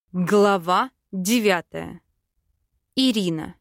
Глава 9. Ирина.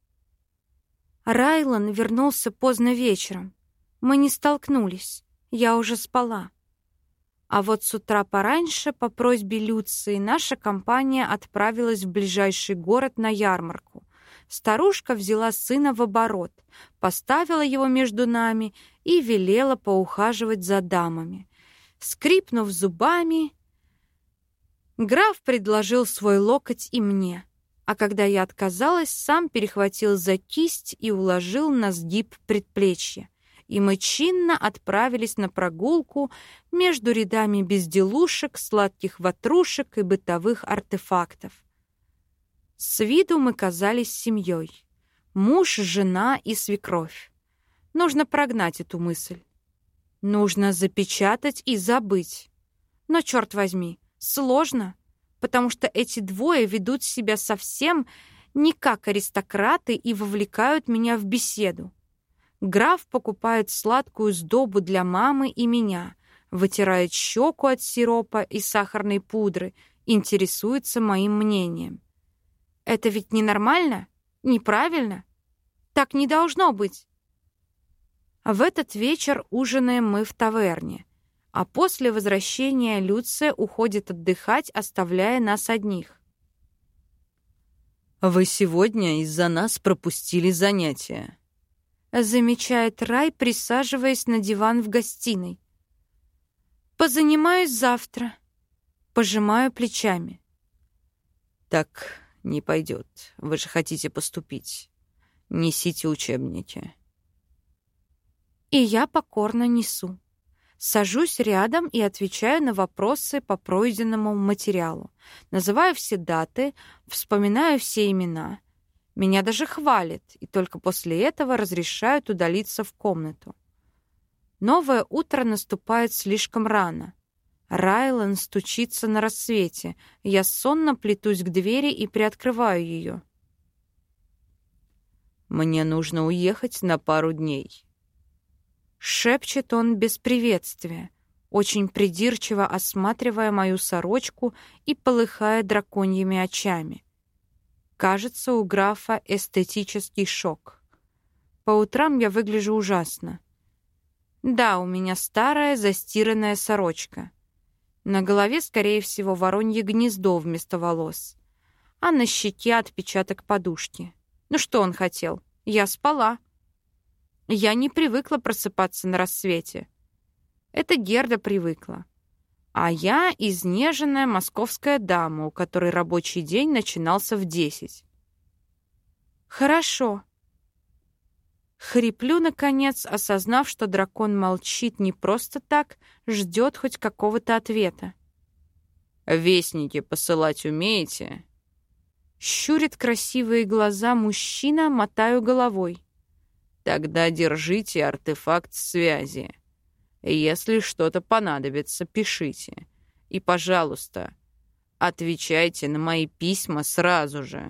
Райлан вернулся поздно вечером. Мы не столкнулись. Я уже спала. А вот с утра пораньше, по просьбе Люции, наша компания отправилась в ближайший город на ярмарку. Старушка взяла сына в оборот, поставила его между нами и велела поухаживать за дамами. Скрипнув зубами, граф предложил свой локоть и мне, а когда я отказалась, сам перехватил за кисть и уложил на сгиб предплечья. И мы чинно отправились на прогулку между рядами безделушек, сладких ватрушек и бытовых артефактов. С виду мы казались семьей. Муж, жена и свекровь. Нужно прогнать эту мысль. Нужно запечатать и забыть. Но, черт возьми, сложно, потому что эти двое ведут себя совсем не как аристократы и вовлекают меня в беседу. Граф покупает сладкую сдобу для мамы и меня, вытирает щеку от сиропа и сахарной пудры, интересуется моим мнением. Это ведь ненормально? Неправильно? Так не должно быть. В этот вечер ужинаем мы в таверне. А после возвращения Люция уходит отдыхать, оставляя нас одних. «Вы сегодня из-за нас пропустили занятия», — замечает Рай, присаживаясь на диван в гостиной. «Позанимаюсь завтра». Пожимаю плечами. «Так не пойдет. Вы же хотите поступить. Несите учебники». И я покорно несу. Сажусь рядом и отвечаю на вопросы по пройденному материалу. Называю все даты, вспоминаю все имена. Меня даже хвалят, и только после этого разрешают удалиться в комнату. Новое утро наступает слишком рано. Райлан стучится на рассвете. Я сонно плетусь к двери и приоткрываю ее. «Мне нужно уехать на пару дней», — шепчет он без приветствия, очень придирчиво осматривая мою сорочку и полыхая драконьими очами. Кажется, у графа эстетический шок. По утрам я выгляжу ужасно. Да, у меня старая застиранная сорочка. На голове, скорее всего, воронье гнездо вместо волос, а на щеке отпечаток подушки. Ну что он хотел? Я спала. Я не привыкла просыпаться на рассвете. Это Герда привыкла. А я изнеженная московская дама, у которой рабочий день начинался в 10. «Хорошо». Хриплю, наконец, осознав, что дракон молчит не просто так, ждет хоть какого-то ответа. «Вестники посылать умеете?» Щурит красивые глаза мужчина, мотаю головой. «Тогда держите артефакт связи. Если что-то понадобится, пишите. И, пожалуйста, отвечайте на мои письма сразу же.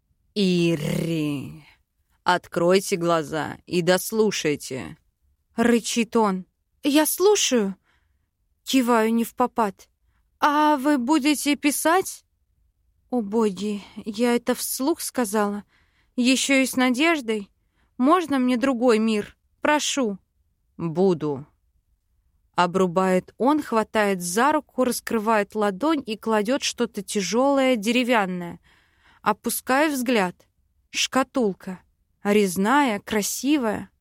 Ири, откройте глаза и дослушайте». Рычит он. «Я слушаю». Киваю невпопад. «А вы будете писать?» О, боги, я это вслух сказала. Еще и с надеждой. Можно мне другой мир? Прошу. «Буду». Обрубает он, хватает за руку, раскрывает ладонь и кладет что-то тяжелое, деревянное. Опускаю взгляд. Шкатулка. Резная, красивая.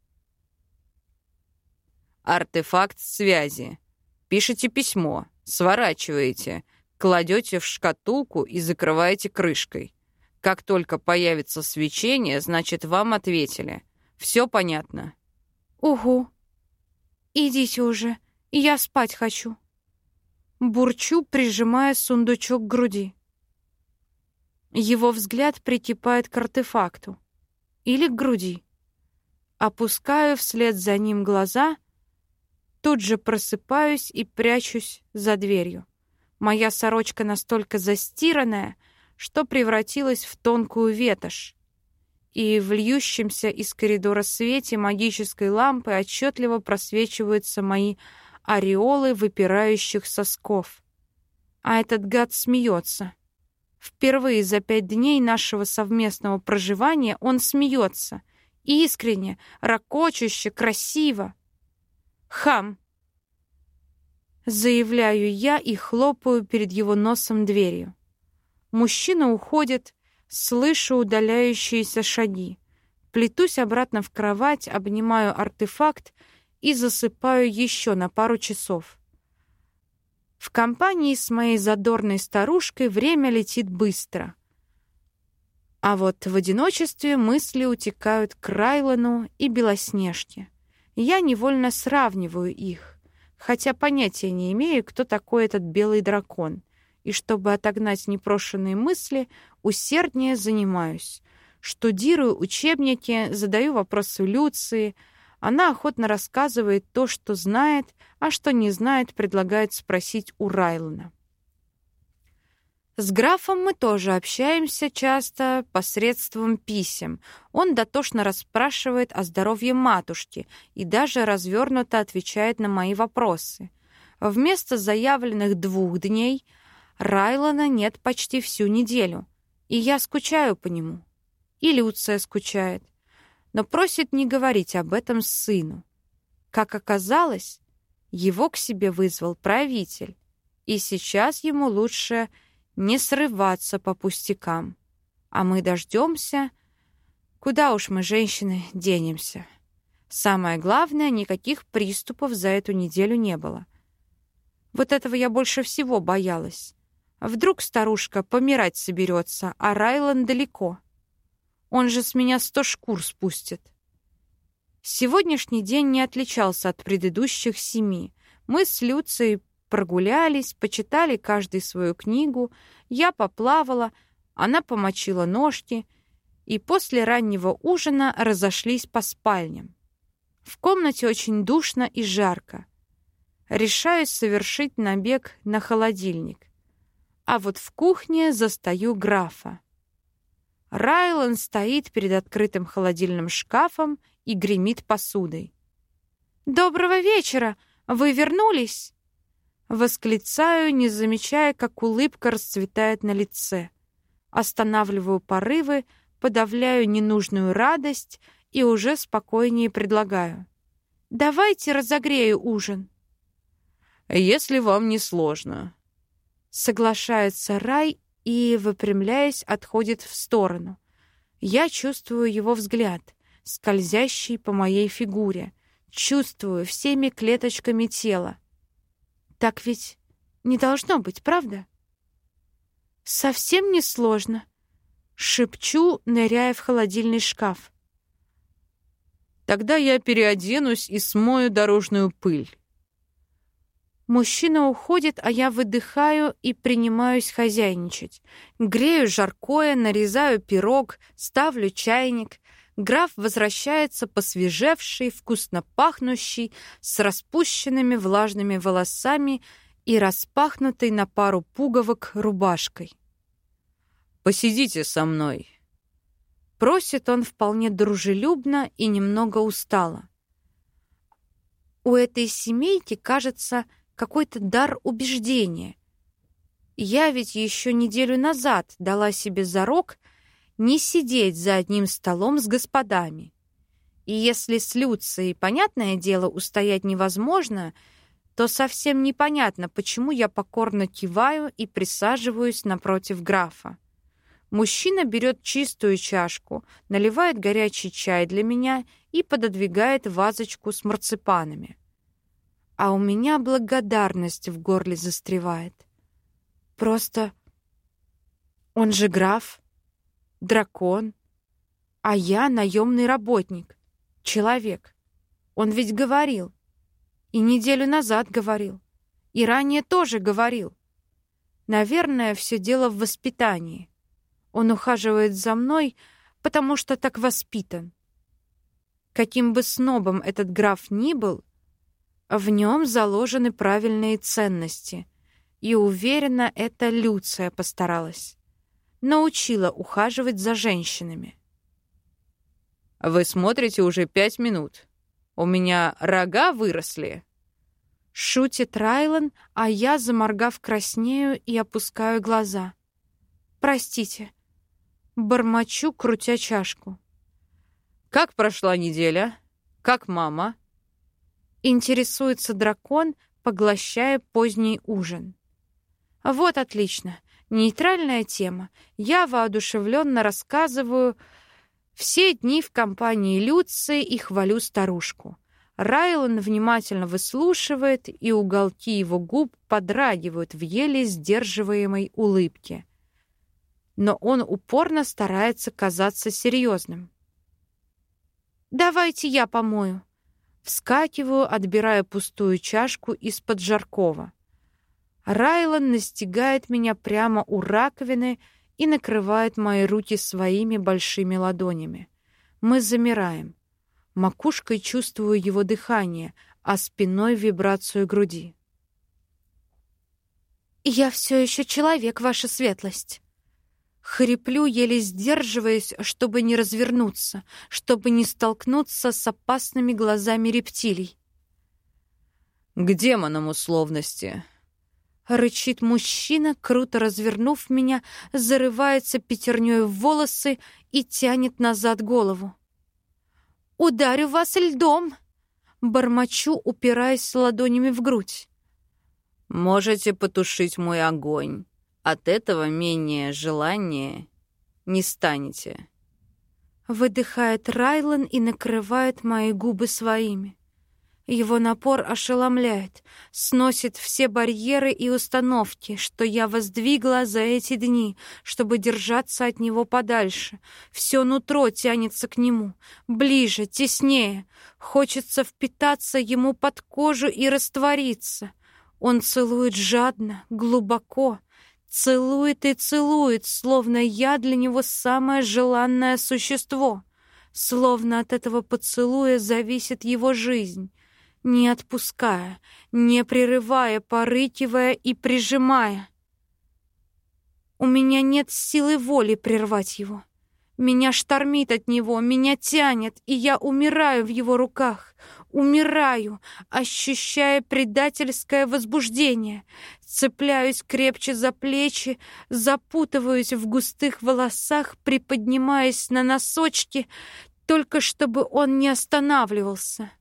«Артефакт связи. Пишите письмо, сворачиваете, кладете в шкатулку и закрываете крышкой. Как только появится свечение, значит, вам ответили. Все понятно?» «Угу. Идите уже, я спать хочу». Бурчу, прижимая сундучок к груди. Его взгляд прикипает к артефакту. Или к груди. Опускаю вслед за ним глаза, тут же просыпаюсь и прячусь за дверью. Моя сорочка настолько застиранная, что превратилась в тонкую ветошь. И в льющемся из коридора свете магической лампы отчетливо просвечиваются мои ореолы выпирающих сосков. А этот гад смеется. Впервые за 5 дней нашего совместного проживания он смеется. Искренне, ракочуще, красиво. Хам! Заявляю я и хлопаю перед его носом дверью. Мужчина уходит, слышу удаляющиеся шаги. Плетусь обратно в кровать, обнимаю артефакт и засыпаю еще на пару часов. В компании с моей задорной старушкой время летит быстро. А вот в одиночестве мысли утекают к Райлану и Белоснежке. Я невольно сравниваю их, хотя понятия не имею, кто такой этот белый дракон. И чтобы отогнать непрошенные мысли, усерднее занимаюсь. Штудирую учебники, задаю вопросы Люции. Она охотно рассказывает то, что знает, а что не знает, предлагает спросить у Райлана. С графом мы тоже общаемся часто посредством писем. Он дотошно расспрашивает о здоровье матушки и даже развернуто отвечает на мои вопросы. Вместо заявленных 2 дней Райлана нет почти всю неделю, и я скучаю по нему. И Люция скучает, но просит не говорить об этом сыну. Как оказалось, его к себе вызвал правитель, и сейчас ему лучше не срываться по пустякам. А мы дождемся. Куда уж мы, женщины, денемся? Самое главное, никаких приступов за эту неделю не было. Вот этого я больше всего боялась. Вдруг старушка помирать соберется, а Райлан далеко. Он же с меня 100 шкур спустит. Сегодняшний день не отличался от предыдущих 7. Мы с Люцией прогулялись, почитали каждый свою книгу, я поплавала, она помочила ножки, и после раннего ужина разошлись по спальням. В комнате очень душно и жарко. Решаюсь совершить набег на холодильник. А вот в кухне застаю графа. Райлан стоит перед открытым холодильным шкафом и гремит посудой. «Доброго вечера! Вы вернулись?» Восклицаю, не замечая, как улыбка расцветает на лице. Останавливаю порывы, подавляю ненужную радость и уже спокойнее предлагаю. «Давайте разогрею ужин». «Если вам не сложно». Соглашается Рай и, выпрямляясь, отходит в сторону. Я чувствую его взгляд, скользящий по моей фигуре. Чувствую всеми клеточками тела. Так ведь не должно быть, правда? Совсем не сложно. Шепчу, ныряя в холодильный шкаф. Тогда я переоденусь и смою дорожную пыль. Мужчина уходит, а я выдыхаю и принимаюсь хозяйничать. Грею жаркое, нарезаю пирог, ставлю чайник. Граф возвращается посвежевший, вкусно пахнущий, с распущенными влажными волосами и распахнутой на пару пуговок рубашкой. «Посидите со мной», — просит он вполне дружелюбно и немного устало. У этой семейки, кажется, какой-то дар убеждения. Я ведь еще неделю назад дала себе зарок не сидеть за одним столом с господами. И если с Люцией, понятное дело, устоять невозможно, то совсем непонятно, почему я покорно киваю и присаживаюсь напротив графа. Мужчина берет чистую чашку, наливает горячий чай для меня и пододвигает вазочку с марципанами. А у меня благодарность в горле застревает. Просто он же граф, дракон, а я наемный работник, человек. Он ведь говорил, и неделю назад говорил, и ранее тоже говорил. Наверное, все дело в воспитании. Он ухаживает за мной, потому что так воспитан. Каким бы снобом этот граф ни был, в нем заложены правильные ценности, и, уверена, это Люция постаралась. Научила ухаживать за женщинами. «Вы смотрите уже 5 минут. У меня рога выросли». Шутит Райлан, а я, заморгав, краснею и опускаю глаза. Простите. Бормочу, крутя чашку. Как прошла неделя? Как мама? Интересуется дракон, поглощая поздний ужин. Вот отлично. Нейтральная тема. Я воодушевленно рассказываю все дни в компании Люции и хвалю старушку. Райлан внимательно выслушивает, и уголки его губ подрагивают в еле сдерживаемой улыбке. Но он упорно старается казаться серьезным. «Давайте я помою». Вскакиваю, отбирая пустую чашку из-под жаркого. Райлан настигает меня прямо у раковины и накрывает мои руки своими большими ладонями. Мы замираем. Макушкой чувствую его дыхание, а спиной вибрацию груди. «Я все еще человек, ваша светлость». Хриплю, еле сдерживаясь, чтобы не развернуться, чтобы не столкнуться с опасными глазами рептилий. «К демонам условности!» Рычит мужчина, круто развернув меня, зарывается пятерней в волосы и тянет назад голову. «Ударю вас льдом!» Бормочу, упираясь ладонями в грудь. «Можете потушить мой огонь. От этого менее желания не станете». Выдыхает Райлан и накрывает мои губы своими. Его напор ошеломляет, сносит все барьеры и установки, что я воздвигла за эти дни, чтобы держаться от него подальше. Все нутро тянется к нему, ближе, теснее. Хочется впитаться ему под кожу и раствориться. Он целует жадно, глубоко, целует и целует, словно я для него самое желанное существо, словно от этого поцелуя зависит его жизнь. Не отпуская, не прерывая, порыкивая и прижимая. У меня нет силы воли прервать его. Меня штормит от него, меня тянет, и я умираю в его руках. Умираю, ощущая предательское возбуждение. Цепляюсь крепче за плечи, запутываюсь в густых волосах, приподнимаясь на носочки, только чтобы он не останавливался.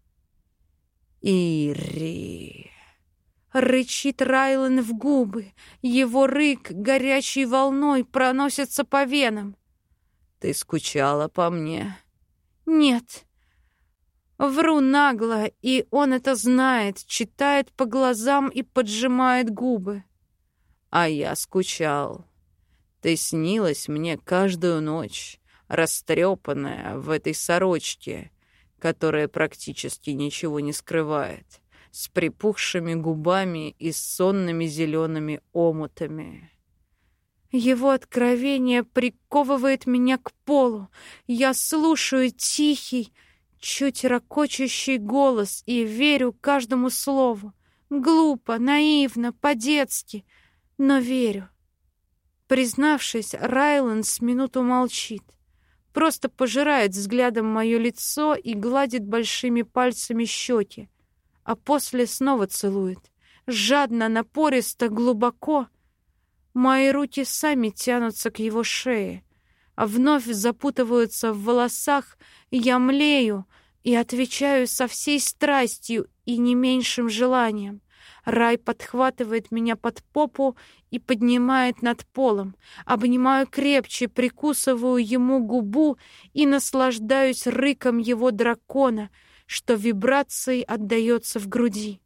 «Ири!» Рычит Райлан в губы. Его рык горячей волной проносится по венам. «Ты скучала по мне?» «Нет». Вру нагло, и он это знает, читает по глазам и поджимает губы. «А я скучал. Ты снилась мне каждую ночь, растрепанная в этой сорочке, которая практически ничего не скрывает, с припухшими губами и сонными зелеными омутами». Его откровение приковывает меня к полу. Я слушаю тихий, чуть ракочущий голос и верю каждому слову. Глупо, наивно, по-детски, но верю. Признавшись, Райлан с минуту молчит. Просто пожирает взглядом мое лицо и гладит большими пальцами щеки, а после снова целует. Жадно, напористо, глубоко. Мои руки сами тянутся к его шее, а вновь запутываются в волосах, и я млею и отвечаю со всей страстью и не меньшим желанием. Рай подхватывает меня под попу и поднимает над полом. Обнимаю крепче, прикусываю ему губу и наслаждаюсь рыком его дракона, что вибрацией отдаётся в груди.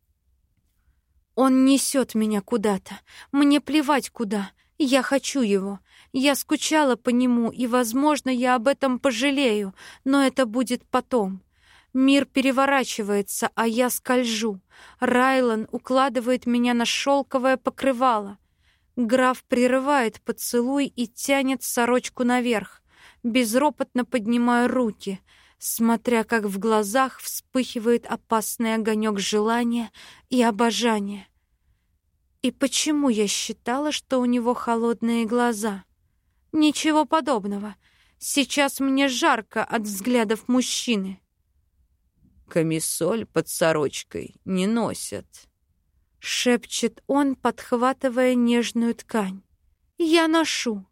Он несет меня куда-то. Мне плевать куда. Я хочу его. Я скучала по нему, и, возможно, я об этом пожалею, но это будет потом. Мир переворачивается, а я скольжу. Райлан укладывает меня на шелковое покрывало. Граф прерывает поцелуй и тянет сорочку наверх. Безропотно поднимаю руки, смотря как в глазах вспыхивает опасный огонек желания и обожания. И почему я считала, что у него холодные глаза? Ничего подобного. Сейчас мне жарко от взглядов мужчины. «Камисоль под сорочкой не носят», — шепчет он, подхватывая нежную ткань. Я ношу.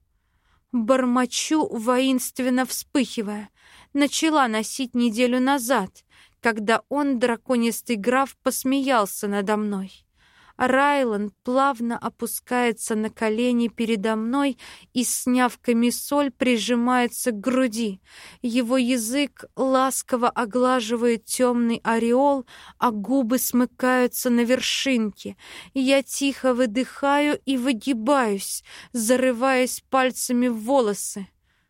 Бормочу, воинственно вспыхивая. Начала носить неделю назад, когда он, драконистый граф, посмеялся надо мной. Райлан плавно опускается на колени передо мной и, сняв камисоль, прижимается к груди. Его язык ласково оглаживает темный ореол, а губы смыкаются на вершинке. Я тихо выдыхаю и выгибаюсь, зарываясь пальцами в волосы.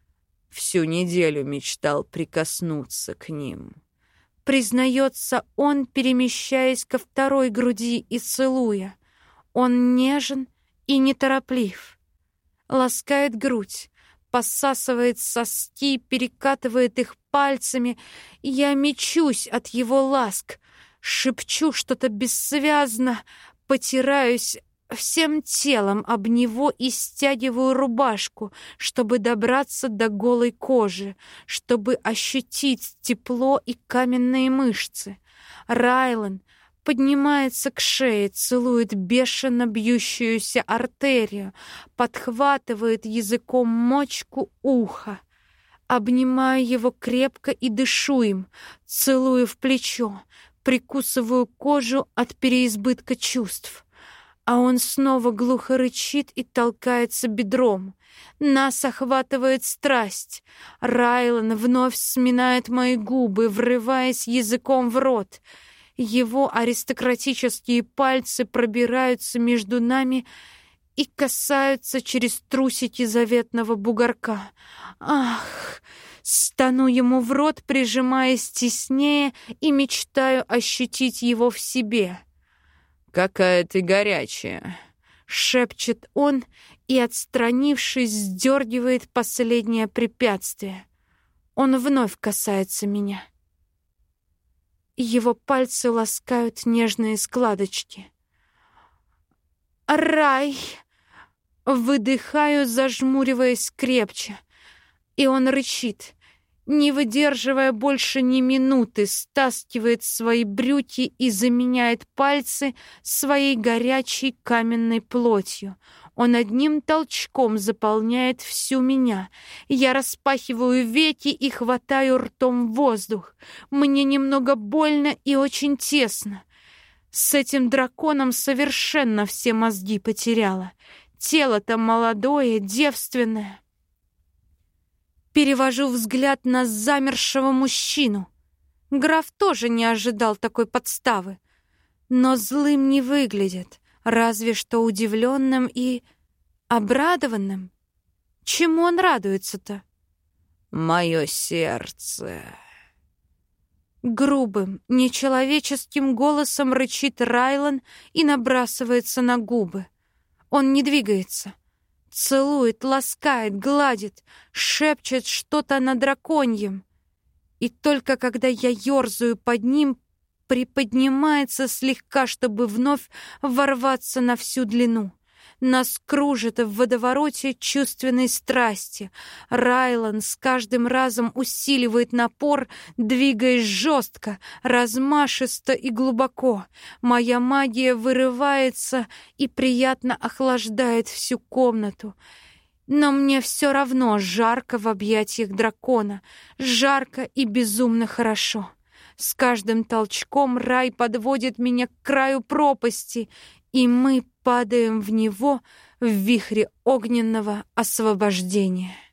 Всю неделю мечтал прикоснуться к ним. Признается он, перемещаясь ко второй груди и целуя. Он нежен и нетороплив. Ласкает грудь, посасывает соски, перекатывает их пальцами. Я мечусь от его ласк, шепчу что-то бессвязно, потираюсь всем телом об него и стягиваю рубашку, чтобы добраться до голой кожи, чтобы ощутить тепло и каменные мышцы. Райлан поднимается к шее, целует бешено бьющуюся артерию, подхватывает языком мочку уха. Обнимаю его крепко и дышу им, целую в плечо, прикусываю кожу от переизбытка чувств. А он снова глухо рычит и толкается бедром. Нас охватывает страсть. Райлан вновь сминает мои губы, врываясь языком в рот. Его аристократические пальцы пробираются между нами и касаются через трусики заветного бугорка. Ах! Стану ему в рот, прижимаясь теснее, и мечтаю ощутить его в себе. «Какая ты горячая!» — шепчет он и, отстранившись, сдергивает последнее препятствие. Он вновь касается меня. Его пальцы ласкают нежные складочки. «Рай!» — выдыхаю, зажмуриваясь крепче. И он рычит, не выдерживая больше ни минуты, стаскивает свои брюки и заменяет пальцы своей горячей каменной плотью. Он одним толчком заполняет всю меня. Я распахиваю веки и хватаю ртом воздух. Мне немного больно и очень тесно. С этим драконом совершенно все мозги потеряла. Тело-то молодое, девственное. Перевожу взгляд на замершего мужчину. Граф тоже не ожидал такой подставы, но злым не выглядит, разве что удивленным и обрадованным. Чему он радуется-то? «Мое сердце!» Грубым, нечеловеческим голосом рычит Райлан и набрасывается на губы. Он не двигается. Целует, ласкает, гладит, шепчет что-то на драконьем. И только когда я ёрзаю под ним, приподнимается слегка, чтобы вновь ворваться на всю длину. Нас кружит в водовороте чувственной страсти. Райлан с каждым разом усиливает напор, двигаясь жестко, размашисто и глубоко. Моя магия вырывается и приятно охлаждает всю комнату. Но мне все равно жарко в объятиях дракона. Жарко и безумно хорошо. С каждым толчком рай подводит меня к краю пропасти, и мы падаем в него в вихре огненного освобождения.